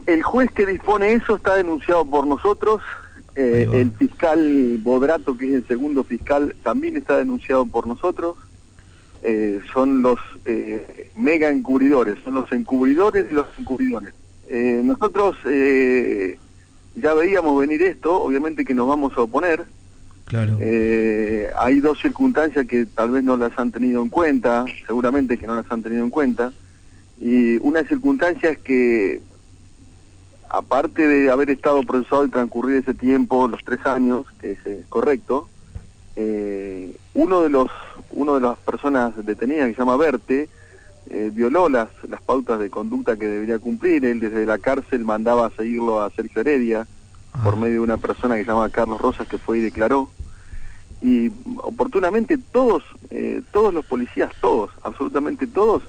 El juez que dispone eso está denunciado por nosotros. El fiscal Bodrato, que es el segundo fiscal, también está denunciado por nosotros. Son los mega encubridores, son los encubridores y los encubridores. Nosotros ya veíamos venir esto, obviamente que nos vamos a oponer. Claro. Hay dos circunstancias que tal vez no las han tenido en cuenta, seguramente que no las han tenido en cuenta, y una circunstancia es que, aparte de haber estado procesado y transcurrir ese tiempo, los 3 años, que es correcto, uno de las personas detenidas, que se llama Berte, violó las pautas de conducta que debería cumplir. Él desde la cárcel mandaba a seguirlo a Sergio Heredia, por medio de una persona que se llama Carlos Rosas, que fue y declaró. Y oportunamente todos los policías, absolutamente todos,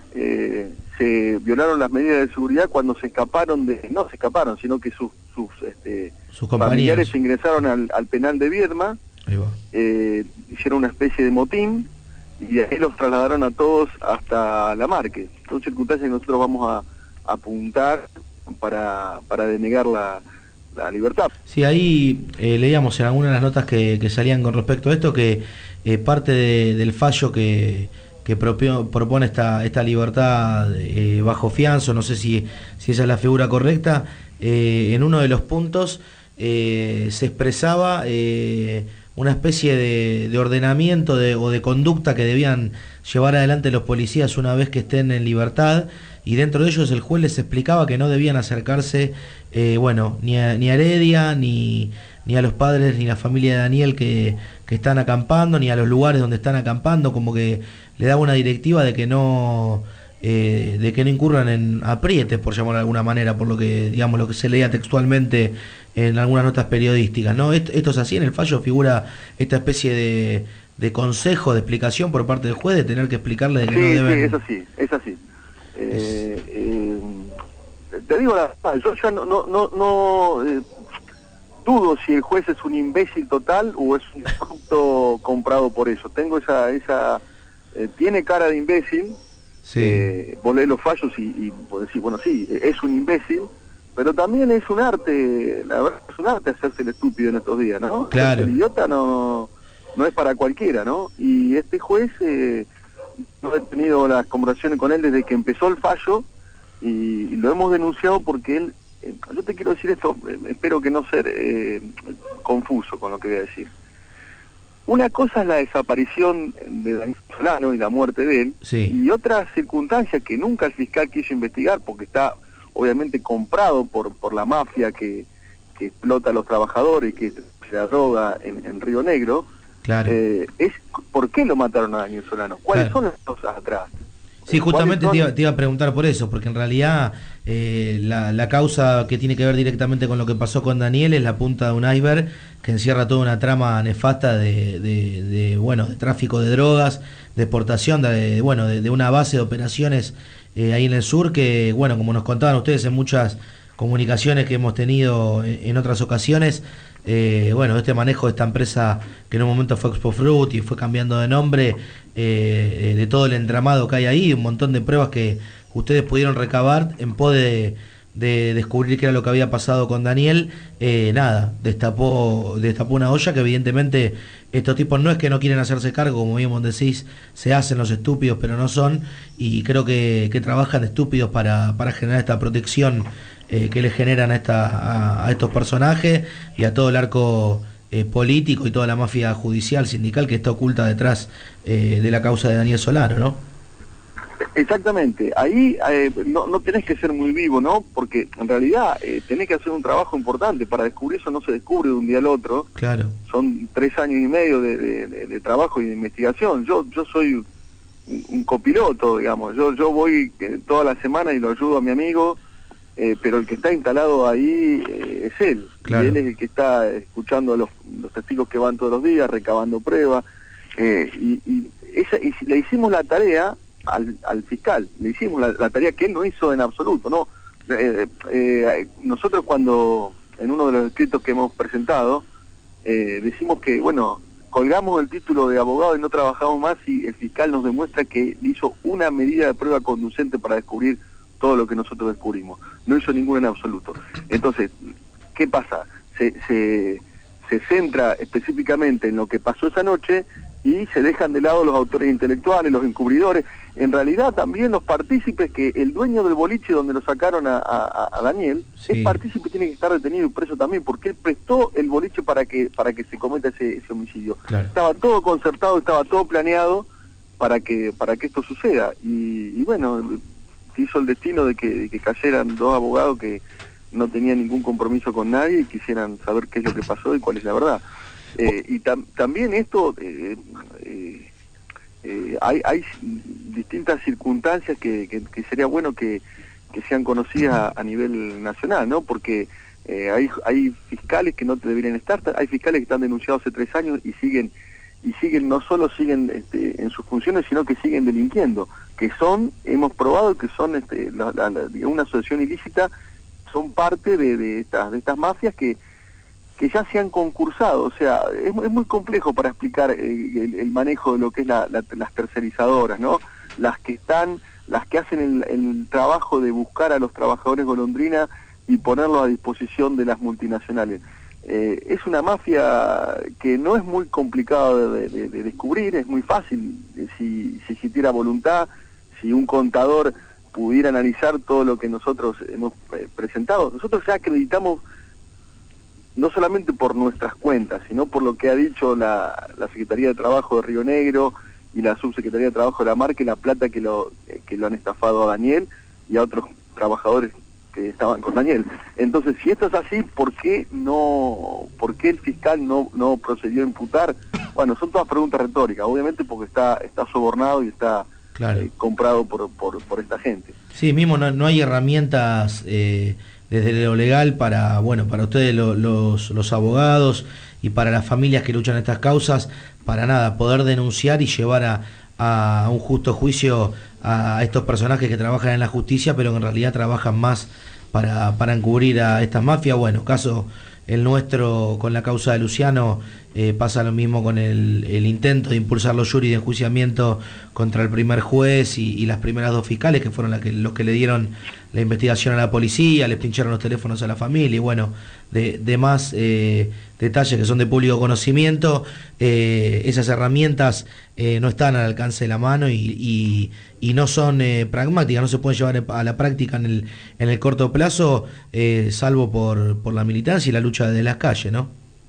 se violaron las medidas de seguridad cuando no se escaparon, sino que sus familiares ingresaron al penal de Viedma, hicieron una especie de motín, y de ahí los trasladaron a todos hasta La Marque. Son circunstancias que nosotros vamos a apuntar para denegar la libertad. Sí, ahí leíamos en algunas de las notas que salían con respecto a esto, que parte del fallo que propone esta libertad bajo fianza, no sé si esa es la figura correcta, en uno de los puntos se expresaba una especie de ordenamiento o de conducta que debían llevar adelante los policías una vez que estén en libertad, y dentro de ellos el juez les explicaba que no debían acercarse ni a Heredia, ni a los padres ni la familia de Daniel que están acampando, ni a los lugares donde están acampando, como que le daba una directiva de que no incurran en aprietes, por llamarlo de alguna manera, por lo que se leía textualmente en algunas notas periodísticas, ¿no? Esto es así. En el fallo figura esta especie de consejo, de explicación por parte del juez, de tener que explicarle de que no deben... Sí, es así. Te digo la verdad, yo ya no dudo si el juez es un imbécil total o es un corrupto comprado por eso. Tengo esa tiene cara de imbécil. Sí. Vos lees los fallos y vos decís, bueno, sí, es un imbécil, pero también es un arte, la verdad es un arte hacerse el estúpido en estos días, ¿no? Claro. El idiota no es para cualquiera, ¿no? Y este juez, no he tenido las conversaciones con él desde que empezó el fallo, y lo hemos denunciado porque él, yo te quiero decir esto, espero que no ser confuso con lo que voy a decir. Una cosa es la desaparición de Daniel Solano y la muerte de él, sí, y otra circunstancia que nunca el fiscal quiso investigar, porque está obviamente comprado por la mafia que explota a los trabajadores, que se la droga en Río Negro. Claro. Es ¿por qué lo mataron a Daniel Solano? ¿Cuáles son las cosas atrás? Sí, justamente te iba a preguntar por eso, porque en realidad la causa que tiene que ver directamente con lo que pasó con Daniel es la punta de un iceberg que encierra toda una trama nefasta de tráfico de drogas, de exportación, de una base de operaciones ahí en el sur que, como nos contaban ustedes en muchas comunicaciones que hemos tenido en otras ocasiones, este manejo de esta empresa que en un momento fue Expofruit y fue cambiando de nombre, de todo el entramado que hay ahí, un montón de pruebas que ustedes pudieron recabar en pos de descubrir qué era lo que había pasado con Daniel. Destapó una olla que evidentemente estos tipos no es que no quieren hacerse cargo, como bien vos decís, se hacen los estúpidos pero no son, y creo que trabajan estúpidos para generar esta protección que le generan a estos personajes y a todo el arco político y toda la mafia judicial, sindical que está oculta detrás de la causa de Daniel Solano, ¿no? Exactamente, ahí no tenés que ser muy vivo, ¿no? Porque en realidad tenés que hacer un trabajo importante. Para descubrir eso no se descubre de un día al otro. Claro. Son 3 años y medio de trabajo y de investigación. Yo soy un copiloto, digamos. Yo voy toda la semana y lo ayudo a mi amigo, pero el que está instalado ahí es él. Claro. Y él es el que está escuchando a los testigos que van todos los días, recabando pruebas. Y le hicimos la tarea al fiscal, le hicimos la tarea que él no hizo en absoluto, ¿no? Nosotros cuando, en uno de los escritos que hemos presentado, decimos que, colgamos el título de abogado y no trabajamos más, y el fiscal nos demuestra que hizo una medida de prueba conducente para descubrir todo lo que nosotros descubrimos. No hizo ninguno en absoluto. Entonces, ¿qué pasa? Se centra específicamente en lo que pasó esa noche y se dejan de lado los autores intelectuales, los encubridores, en realidad también los partícipes, que el dueño del boliche donde lo sacaron a Daniel, es partícipe, tiene que estar detenido y preso también, porque él prestó el boliche para que se cometa ese homicidio. Claro. Estaba todo concertado, estaba todo planeado para que esto suceda, y bueno, hizo el destino de que cayeran dos abogados que no tenían ningún compromiso con nadie y quisieran saber qué es lo que pasó y cuál es la verdad. Y también esto, hay distintas circunstancias que sería bueno que sean conocidas a nivel nacional, ¿no? Porque hay fiscales que no deberían estar, hay fiscales que están denunciados hace 3 años y siguen, no solo siguen en sus funciones, sino que siguen delinquiendo, que hemos probado que son una asociación ilícita, son parte de estas mafias que ya se han concursado. O sea, es muy complejo para explicar el manejo de lo que es las tercerizadoras, ¿no? Las que hacen el trabajo de buscar a los trabajadores golondrina y ponerlos a disposición de las multinacionales. Es una mafia que no es muy complicado de descubrir, es muy fácil, si existiera voluntad, si un contador pudiera analizar todo lo que nosotros hemos presentado. Nosotros ya acreditamos, no solamente por nuestras cuentas, sino por lo que ha dicho la Secretaría de Trabajo de Río Negro y la Subsecretaría de Trabajo de la Marca, la plata que lo han estafado a Daniel y a otros trabajadores que estaban con Daniel. Entonces, si esto es así, ¿por qué el fiscal no procedió a imputar? Bueno, son todas preguntas retóricas, obviamente, porque está sobornado y está comprado por esta gente. Sí, mismo no hay herramientas desde lo legal para ustedes los abogados y para las familias que luchan estas causas, para nada, poder denunciar y llevar a un justo juicio a estos personajes que trabajan en la justicia, pero que en realidad trabajan más para encubrir a estas mafias. Bueno, caso el nuestro con la causa de Luciano, pasa lo mismo con el intento de impulsar los juris de enjuiciamiento contra el primer juez y las primeras 2 fiscales, que fueron los que le dieron la investigación a la policía, les pincharon los teléfonos a la familia, y bueno, de más detalles que son de público conocimiento. Esas herramientas no están al alcance de la mano y no son pragmáticas, no se pueden llevar a la práctica en el corto plazo, salvo por la militancia y la lucha de las calles, ¿no?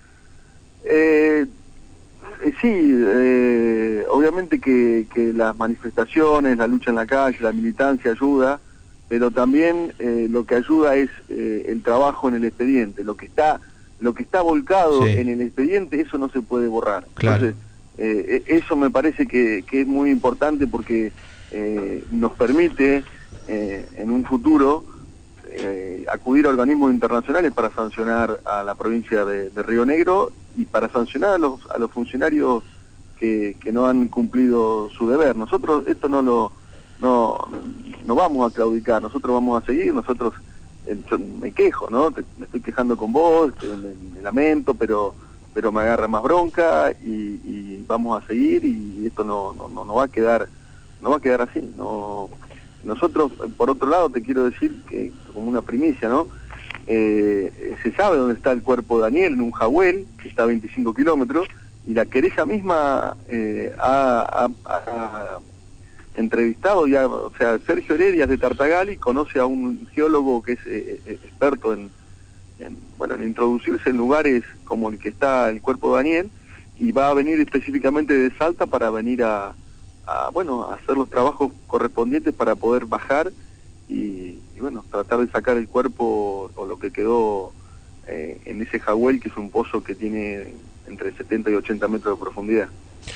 Sí, obviamente que las manifestaciones, la lucha en la calle, la militancia ayuda, pero también lo que ayuda es el trabajo en el expediente. Lo que está volcado en el expediente, eso no se puede borrar. Claro. Entonces, eso me parece que es muy importante, porque nos permite en un futuro acudir a organismos internacionales para sancionar a la provincia de Río Negro y para sancionar a los funcionarios que no han cumplido su deber. Nosotros esto no vamos a claudicar, nosotros vamos a seguir. Nosotros, yo me quejo, ¿no? Me estoy quejando con vos, me lamento, pero me agarra más bronca y vamos a seguir, y esto no va a quedar así. No. Nosotros, por otro lado, te quiero decir que, como una primicia, ¿no? Se sabe dónde está el cuerpo de Daniel, en un jahuel, que está a 25 kilómetros, y la querella misma ha entrevistado ya, o sea, Sergio Heredia de Tartagali conoce a un geólogo que es experto en introducirse en lugares como el que está el cuerpo de Daniel, y va a venir específicamente de Salta para venir a hacer los trabajos correspondientes para poder bajar y tratar de sacar el cuerpo o lo que quedó en ese jahuel, que es un pozo que tiene entre 70 y 80 metros de profundidad.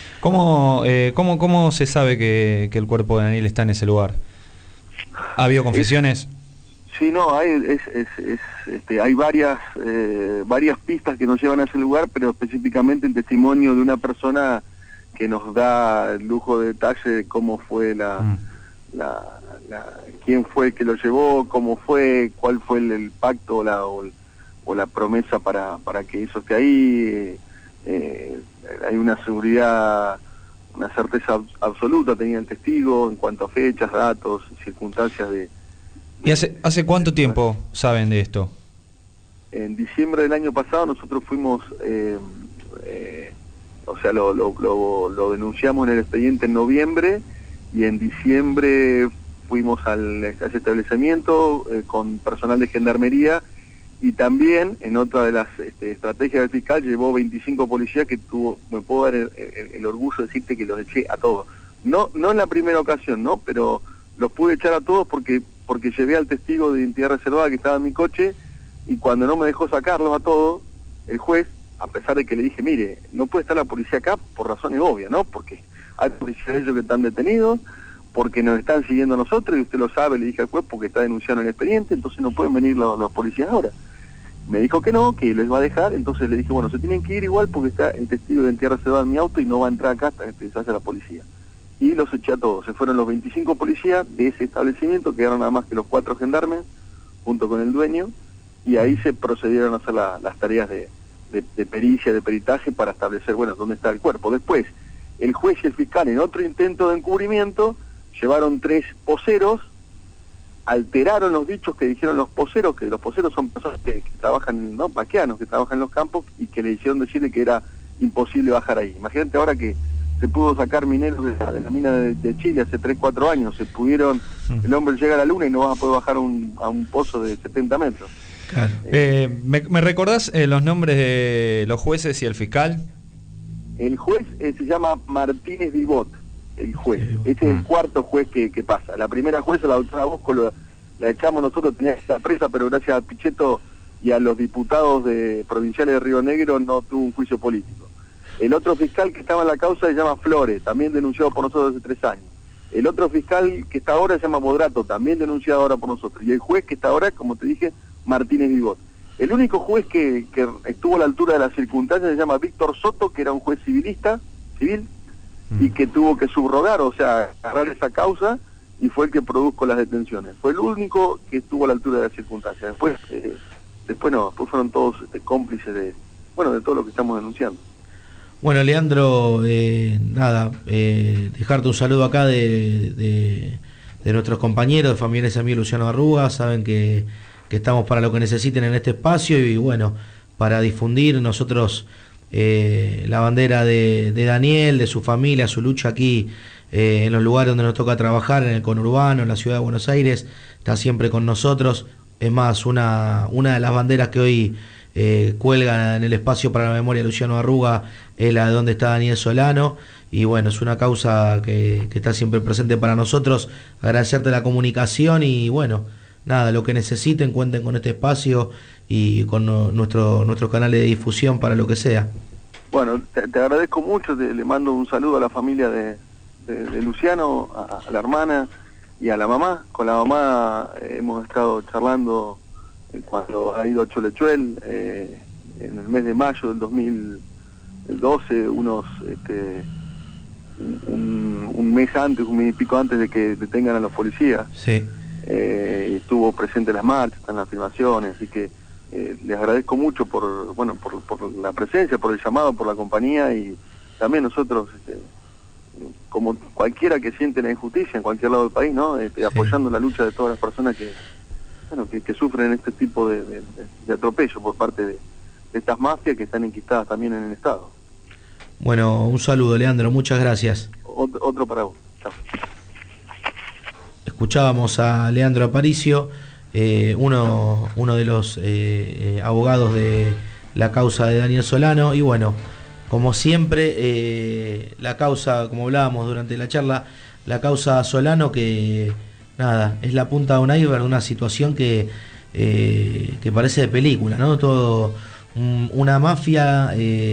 ¿Cómo se sabe que el cuerpo de Daniel está en ese lugar? ¿Ha habido confesiones? Sí, no, hay varias pistas que nos llevan a ese lugar, pero específicamente el testimonio de una persona que nos da el lujo de detalle de cómo fue quién fue el que lo llevó, cómo fue, cuál fue el pacto o la promesa para que eso esté ahí. Hay una seguridad, una certeza absoluta tenía el testigo en cuanto a fechas, datos, circunstancias ¿Y hace cuánto tiempo saben de esto? En diciembre del año pasado nosotros fuimos, o sea, lo denunciamos en el expediente en noviembre, y en diciembre fuimos a ese establecimiento con personal de gendarmería, y también en otra de las estrategias del fiscal llevó 25 policías que me puedo dar el orgullo de decirte que los eché a todos. No en la primera ocasión, ¿no? Pero los pude echar a todos porque llevé al testigo de identidad reservada que estaba en mi coche, y cuando no me dejó sacarlos a todos, el juez, a pesar de que le dije, mire, no puede estar la policía acá por razones obvias, ¿no? Porque hay policías de ellos que están detenidos, porque nos están siguiendo a nosotros, y usted lo sabe, le dije al juez, porque está denunciando el expediente, entonces no pueden venir los policías ahora. Me dijo que no, que les va a dejar, entonces le dije, bueno, se tienen que ir igual porque está el testigo de identidad reservada en mi auto y no va a entrar acá hasta que se hace la policía. Y los eché a todos, se fueron los 25 policías de ese establecimiento, quedaron nada más que los 4 gendarmes, junto con el dueño, y ahí se procedieron a hacer las tareas de pericia, de peritaje, para establecer, bueno, dónde está el cuerpo. Después, el juez y el fiscal, en otro intento de encubrimiento, llevaron 3 poseros, alteraron los dichos que dijeron los poseros, que los poseros son personas que trabajan, ¿no?, vaqueanos, que trabajan en los campos, y que le hicieron decirle que era imposible bajar ahí. Imagínate ahora que se pudo sacar mineros de la mina de Chile hace 3, 4 años, el hombre llega a la luna y no va a poder bajar a un pozo de 70 metros. Claro. ¿Me recordás los nombres de los jueces y el fiscal? El juez se llama Martínez Vivot, el juez. Este es el cuarto juez que pasa. La primera jueza, la doctora Bosco, la echamos nosotros, tenía que estar presa, pero gracias a Pichetto y a los diputados provinciales de Río Negro no tuvo un juicio político. El otro fiscal que estaba en la causa se llama Flores, también denunciado por nosotros hace 3 años. El otro fiscal que está ahora se llama Modrato, también denunciado ahora por nosotros. Y el juez que está ahora, como te dije, Martínez Vivot. El único juez que estuvo a la altura de las circunstancias se llama Víctor Soto, que era un juez civil, y que tuvo que subrogar, o sea, agarrar esa causa, y fue el que produjo las detenciones. Fue el único que estuvo a la altura de las circunstancias. Después fueron todos cómplices de todo lo que estamos denunciando. Bueno, Leandro, dejarte un saludo acá de nuestros compañeros, de familiares y amigos Luciano Arruga. Saben que estamos para lo que necesiten en este espacio, y bueno, para difundir nosotros la bandera de Daniel, de su familia, su lucha aquí en los lugares donde nos toca trabajar, en el conurbano, en la ciudad de Buenos Aires, está siempre con nosotros. Es más, una de las banderas que hoy cuelgan en el espacio para la memoria de Luciano Arruga es la de donde está Daniel Solano, y bueno, es una causa que está siempre presente para nosotros. Agradecerte la comunicación, y bueno, nada, lo que necesiten, cuenten con este espacio y con nuestro canal de difusión para lo que sea. Bueno, te agradezco mucho, le mando un saludo a la familia de Luciano, a la hermana y a la mamá. Con la mamá hemos estado charlando cuando ha ido a Cholechuel, en el mes de mayo del 2012, un mes antes, un mes y pico antes de que detengan a los policías. Sí. Estuvo presente en las marchas, en las filmaciones, así que les agradezco mucho por la presencia, por el llamado, por la compañía, y también nosotros, como cualquiera que siente la injusticia en cualquier lado del país, ¿no? Apoyando la lucha de todas las personas que sufren este tipo de atropello por parte de estas mafias que están enquistadas también en el Estado. Bueno, un saludo, Leandro, muchas gracias. Otro para vos. Chao. Escuchábamos a Leandro Aparicio, uno de los abogados de la causa de Daniel Solano, y bueno, como siempre, la causa, como hablábamos durante la charla, la causa Solano, que nada, es la punta de un iceberg de una situación que parece de película, ¿no? Todo una mafia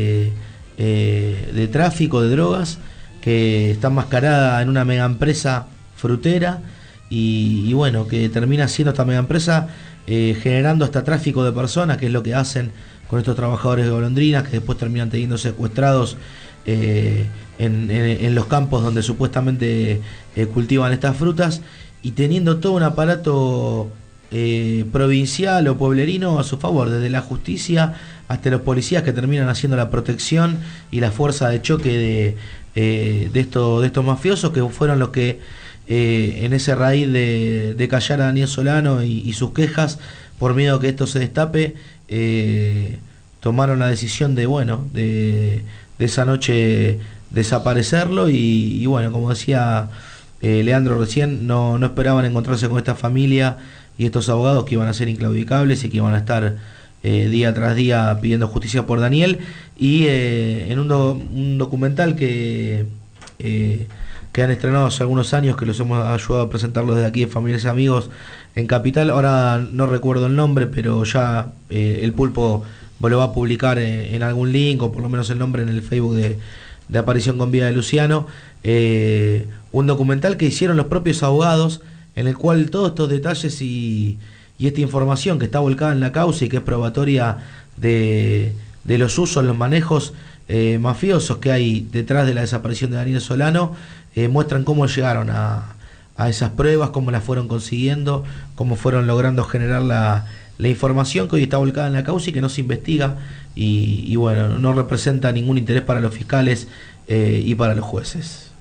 de tráfico de drogas que está enmascarada en una mega empresa frutera, y bueno, que termina siendo esta mega empresa generando hasta tráfico de personas, que es lo que hacen con estos trabajadores de golondrinas, que después terminan teniendo secuestrados en los campos donde supuestamente cultivan estas frutas, y teniendo todo un aparato provincial o pueblerino a su favor, desde la justicia hasta los policías que terminan haciendo la protección y la fuerza de choque de estos mafiosos, que fueron los que en ese raíz de callar a Daniel Solano y sus quejas, por miedo a que esto se destape, tomaron la decisión de esa noche desaparecerlo y bueno, como decía Leandro recién, no esperaban encontrarse con esta familia y estos abogados que iban a ser inclaudicables y que iban a estar día tras día pidiendo justicia por Daniel. Y en un documental que han estrenado hace algunos años, que los hemos ayudado a presentarlos desde aquí, de Familiares y Amigos, en Capital, ahora no recuerdo el nombre, pero ya el Pulpo lo va a publicar en algún link, o por lo menos el nombre en el Facebook de Aparición con Vida de Luciano, un documental que hicieron los propios abogados, en el cual todos estos detalles y esta información que está volcada en la causa y que es probatoria de los usos, los manejos mafiosos que hay detrás de la desaparición de Daniel Solano, muestran cómo llegaron a esas pruebas, cómo las fueron consiguiendo, cómo fueron logrando generar la información que hoy está volcada en la causa y que no se investiga y bueno, no representa ningún interés para los fiscales y para los jueces.